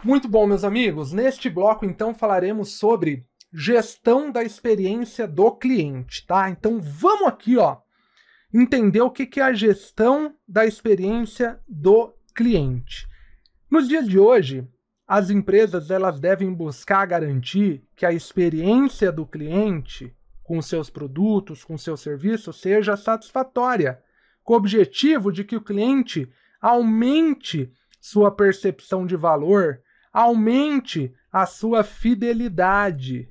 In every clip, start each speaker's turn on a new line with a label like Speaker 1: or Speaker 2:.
Speaker 1: Muito bom, meus amigos. Neste bloco, então, falaremos sobre gestão da experiência do cliente, tá? Então, vamos aqui, ó, entender o que é a gestão da experiência do cliente. Nos dias de hoje, as empresas elas devem buscar garantir que a experiência do cliente com seus produtos, com seus serviços, seja satisfatória, com o objetivo de que o cliente aumente sua percepção de valor, aumente a sua fidelidade.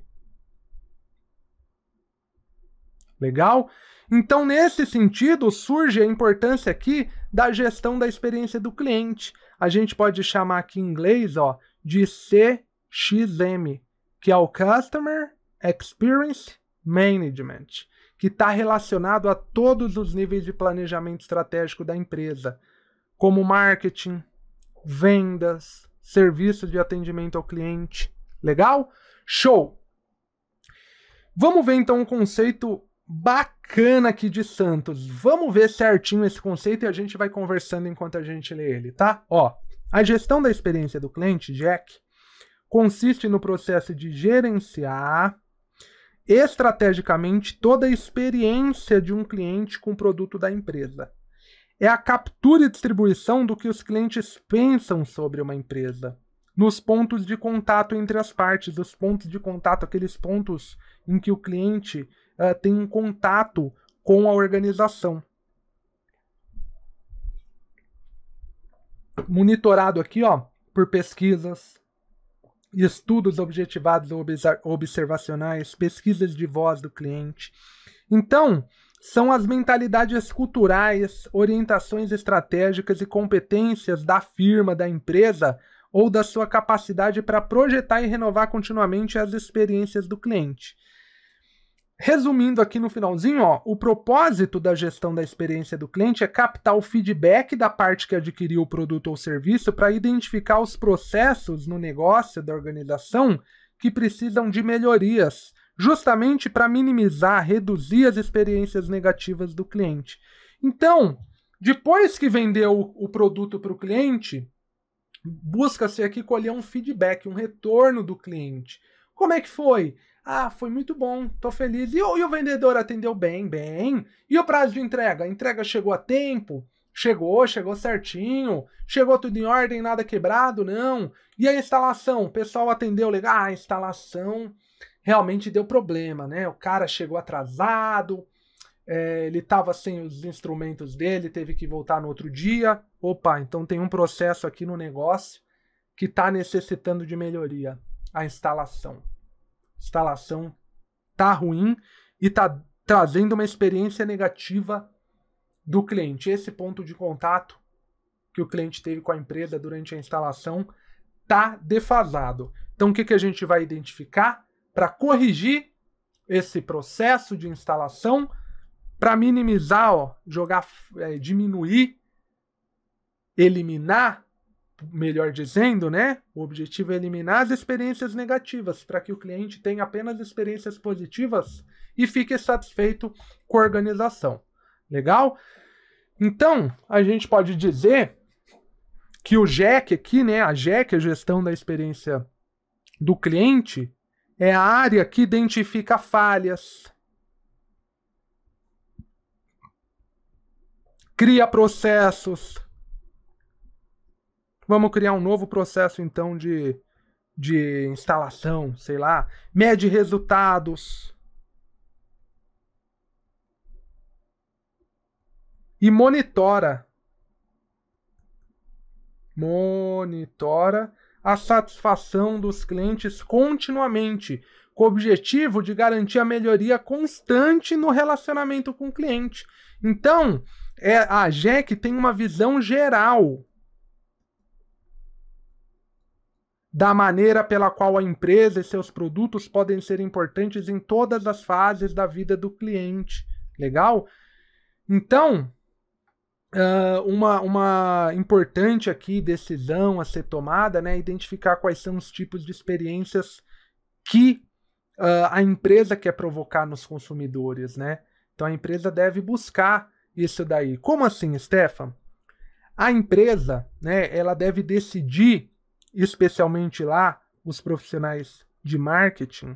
Speaker 1: Legal? Então, nesse sentido, surge a importância aqui da gestão da experiência do cliente. A gente pode chamar aqui em inglês, ó, de CXM, que é o Customer Experience Management, que está relacionado a todos os níveis de planejamento estratégico da empresa, como marketing, vendas, serviço de atendimento ao cliente. Legal? Show! Vamos ver então um conceito bacana aqui de Santos. Vamos ver certinho esse conceito e a gente vai conversando enquanto a gente lê ele, tá? Ó, a gestão da experiência do cliente, GEC, consiste no processo de gerenciar estrategicamente toda a experiência de um cliente com o produto da empresa. É a captura e distribuição do que os clientes pensam sobre uma empresa, nos pontos de contato entre as partes, os pontos de contato, aqueles pontos em que o cliente tem um contato com a organização. Monitorado aqui, ó, por pesquisas, estudos objetivados ou observacionais, pesquisas de voz do cliente. Então, são as mentalidades culturais, orientações estratégicas e competências da firma, da empresa ou da sua capacidade para projetar e renovar continuamente as experiências do cliente. Resumindo aqui no finalzinho, ó, o propósito da gestão da experiência do cliente é captar o feedback da parte que adquiriu o produto ou serviço para identificar os processos no negócio da organização que precisam de melhorias, justamente para minimizar, reduzir as experiências negativas do cliente. Então, depois que vendeu o produto para o cliente, busca-se aqui colher um feedback, um retorno do cliente. Como é que foi? Ah, foi muito bom, tô feliz. E o vendedor atendeu bem, bem. E o prazo de entrega? A entrega chegou a tempo? Chegou certinho. Chegou tudo em ordem, nada quebrado? Não. E a instalação? O pessoal atendeu legal? Ah, a instalação realmente deu problema, né? O cara chegou atrasado, ele estava sem os instrumentos dele, teve que voltar no outro dia. Opa, então tem um processo aqui no negócio que está necessitando de melhoria. A instalação. A instalação tá ruim e tá trazendo uma experiência negativa do cliente. Esse ponto de contato que o cliente teve com a empresa durante a instalação tá defasado. Então o que a gente vai identificar para corrigir esse processo de instalação, para minimizar, ó, diminuir, eliminar, melhor dizendo, né? O objetivo é eliminar as experiências negativas, para que o cliente tenha apenas experiências positivas e fique satisfeito com a organização. Legal? Então, a gente pode dizer que o GEC aqui, né? A GEC, a gestão da experiência do cliente, é a área que identifica falhas, cria processos. Vamos criar um novo processo, então, de instalação, sei lá. Mede resultados. E monitora a satisfação dos clientes continuamente, com o objetivo de garantir a melhoria constante no relacionamento com o cliente. Então, a GEC tem uma visão geral da maneira pela qual a empresa e seus produtos podem ser importantes em todas as fases da vida do cliente. Legal? Então, uma importante aqui decisão a ser tomada, né, é identificar quais são os tipos de experiências que a empresa quer provocar nos consumidores, né? Então a empresa deve buscar isso daí. Como assim, Stefan? A empresa, né, ela deve decidir especialmente lá os profissionais de marketing.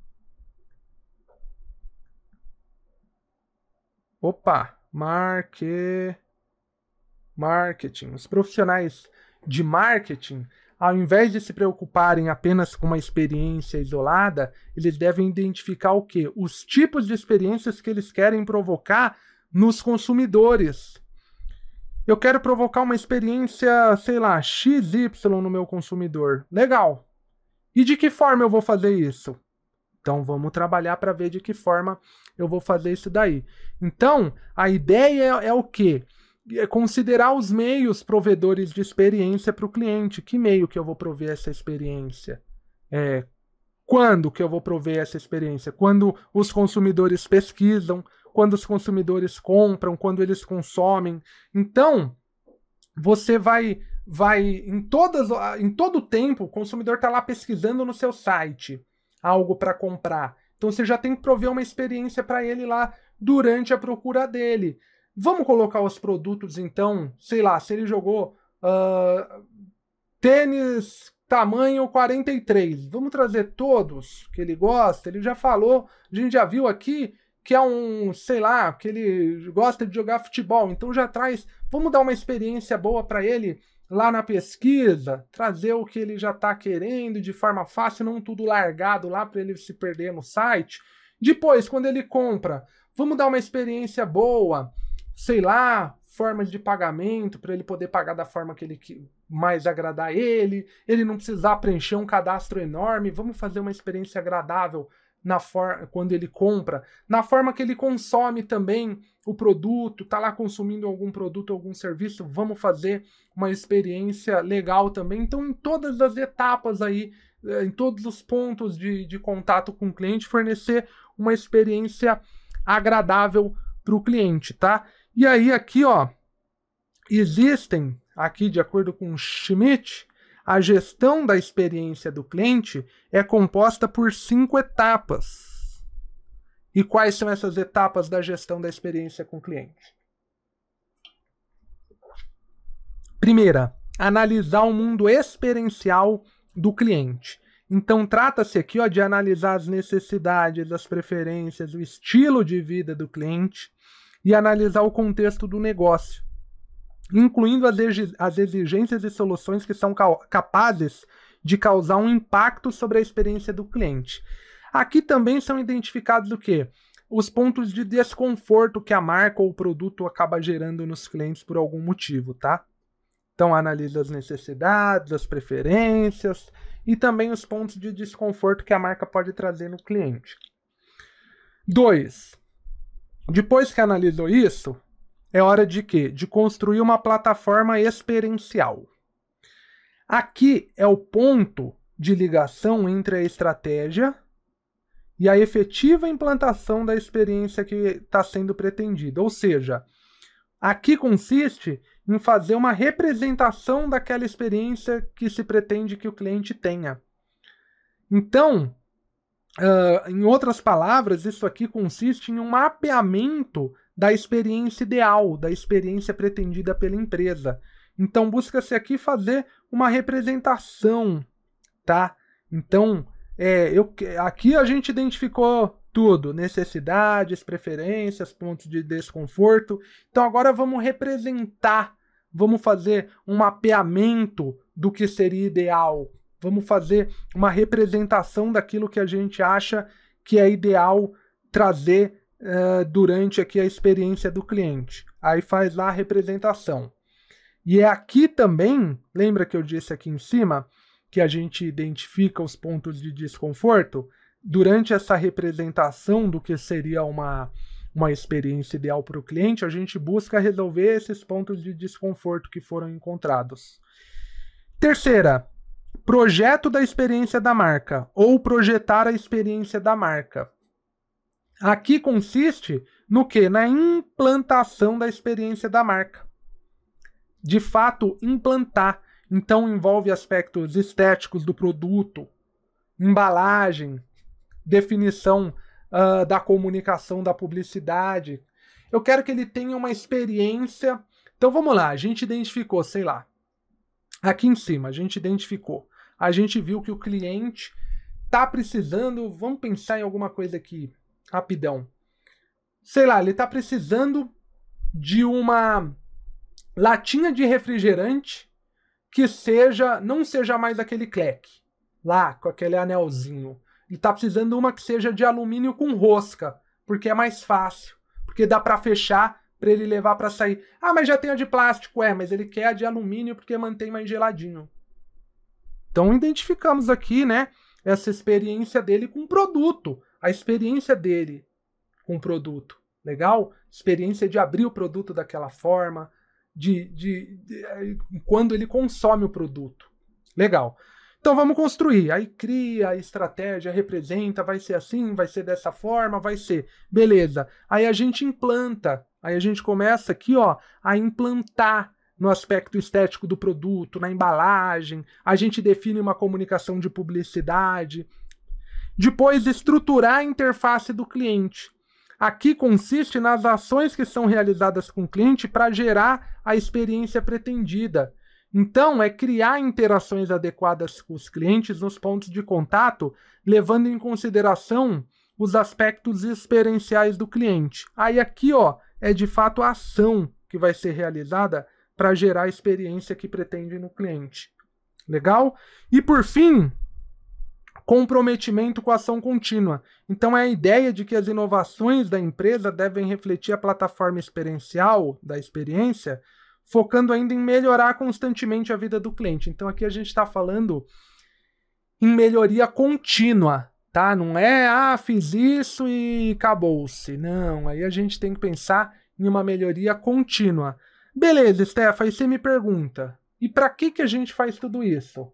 Speaker 1: Opa, marketing. Os profissionais de marketing, ao invés de se preocuparem apenas com uma experiência isolada, eles devem identificar o quê? Os tipos de experiências que eles querem provocar nos consumidores. Eu quero provocar uma experiência, sei lá, XY no meu consumidor. Legal. E de que forma eu vou fazer isso? Então vamos trabalhar para ver de que forma eu vou fazer isso daí. Então, a ideia é o quê? É considerar os meios provedores de experiência para o cliente. Que meio que eu vou prover essa experiência? Quando que eu vou prover essa experiência? Quando os consumidores pesquisam, quando os consumidores compram, quando eles consomem. Então, você vai em todo tempo, o consumidor está lá pesquisando no seu site algo para comprar. Então você já tem que prover uma experiência para ele lá durante a procura dele. Vamos colocar os produtos, então, sei lá, se ele jogou tênis tamanho 43, vamos trazer todos que ele gosta. Ele já falou, a gente já viu aqui que é sei lá, que ele gosta de jogar futebol, então já traz, vamos dar uma experiência boa para ele lá na pesquisa, trazer o que ele já está querendo de forma fácil, não tudo largado lá para ele se perder no site. Depois, quando ele compra, vamos dar uma experiência boa, sei lá, formas de pagamento para ele poder pagar da forma que ele mais agradar ele não precisar preencher um cadastro enorme, vamos fazer uma experiência agradável quando ele compra, na forma que ele consome também o produto, tá lá consumindo algum produto, algum serviço, vamos fazer uma experiência legal também. Então, em todas as etapas aí, em todos os pontos de contato com o cliente, fornecer uma experiência agradável para o cliente, tá? E aí aqui, ó, existem, aqui de acordo com Schmidt, a gestão da experiência do cliente é composta por 5 etapas. E quais são essas etapas da gestão da experiência com o cliente? Primeira, analisar o mundo experiencial do cliente. Então, trata-se aqui, ó, de analisar as necessidades, as preferências, o estilo de vida do cliente e analisar o contexto do negócio, incluindo as exigências e soluções que são capazes de causar um impacto sobre a experiência do cliente. Aqui também são identificados o quê? Os pontos de desconforto que a marca ou o produto acaba gerando nos clientes por algum motivo, tá? Então analisa as necessidades, as preferências e também os pontos de desconforto que a marca pode trazer no cliente. 2. Depois que analisou isso, é hora de quê? De construir uma plataforma experiencial. Aqui é o ponto de ligação entre a estratégia e a efetiva implantação da experiência que está sendo pretendida. Ou seja, aqui consiste em fazer uma representação daquela experiência que se pretende que o cliente tenha. Então, em outras palavras, isso aqui consiste em um mapeamento da experiência ideal, da experiência pretendida pela empresa. Então, busca-se aqui fazer uma representação, tá? Então, aqui a gente identificou tudo, necessidades, preferências, pontos de desconforto. Então, agora vamos representar, vamos fazer um mapeamento do que seria ideal. Vamos fazer uma representação daquilo que a gente acha que é ideal trazer durante aqui a experiência do cliente. Aí faz lá a representação. E é aqui também, lembra que eu disse aqui em cima, que a gente identifica os pontos de desconforto? Durante essa representação do que seria uma experiência ideal para o cliente, a gente busca resolver esses pontos de desconforto que foram encontrados. Terceira, projeto da experiência da marca, ou projetar a experiência da marca. Aqui consiste no quê? Na implantação da experiência da marca. De fato, implantar. Então, envolve aspectos estéticos do produto, embalagem, definição da comunicação, da publicidade. Eu quero que ele tenha uma experiência. Então, vamos lá. A gente identificou, sei lá, Aqui em cima, a gente identificou. A gente viu que o cliente está precisando... Vamos pensar em alguma coisa aqui, rapidão. Sei lá, ele está precisando de uma latinha de refrigerante que não seja mais aquele cleque, lá com aquele anelzinho. Ele está precisando de uma que seja de alumínio com rosca, porque é mais fácil, porque dá para fechar para ele levar para sair. Ah, mas já tem a de plástico. Mas ele quer a de alumínio porque mantém mais geladinho. Então identificamos aqui, né, essa experiência dele com o produto, a experiência dele com o produto. Legal? Experiência de abrir o produto daquela forma, quando ele consome o produto. Legal. Então vamos construir. Aí cria a estratégia, representa, vai ser assim, vai ser dessa forma, vai ser. Beleza. Aí a gente implanta. Aí a gente começa aqui, ó, a implantar no aspecto estético do produto, na embalagem. A gente define uma comunicação de publicidade. Depois, estruturar a interface do cliente. Aqui consiste nas ações que são realizadas com o cliente para gerar a experiência pretendida. Então, é criar interações adequadas com os clientes nos pontos de contato, levando em consideração os aspectos experienciais do cliente. Aí aqui, ó, é de fato a ação que vai ser realizada para gerar a experiência que pretende no cliente. Legal? E por fim, comprometimento com a ação contínua. Então é a ideia de que as inovações da empresa devem refletir a plataforma experiencial da experiência, focando ainda em melhorar constantemente a vida do cliente. Então aqui a gente está falando em melhoria contínua, tá? Não é, fiz isso e acabou-se. Não, aí a gente tem que pensar em uma melhoria contínua. Beleza, Steph, aí você me pergunta, e para que a gente faz tudo isso?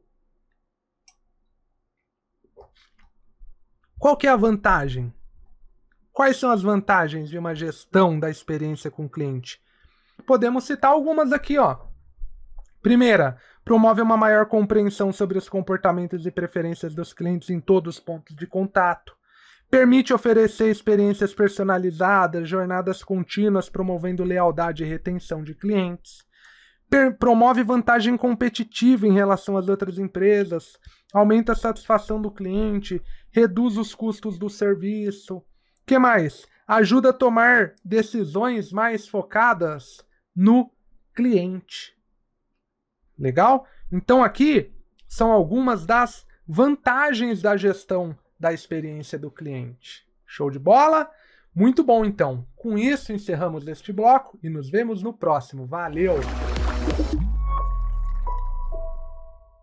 Speaker 1: Qual que é a vantagem? Quais são as vantagens de uma gestão da experiência com o cliente? Podemos citar algumas aqui, ó. Primeira, promove uma maior compreensão sobre os comportamentos e preferências dos clientes em todos os pontos de contato. Permite oferecer experiências personalizadas, jornadas contínuas, promovendo lealdade e retenção de clientes. Promove vantagem competitiva em relação às outras empresas. Aumenta a satisfação do cliente. Reduz os custos do serviço. O que mais? Ajuda a tomar decisões mais focadas no cliente. Legal? Então aqui são algumas das vantagens da gestão da experiência do cliente. Show de bola? Muito bom, então. Com isso, encerramos este bloco e nos vemos no próximo. Valeu!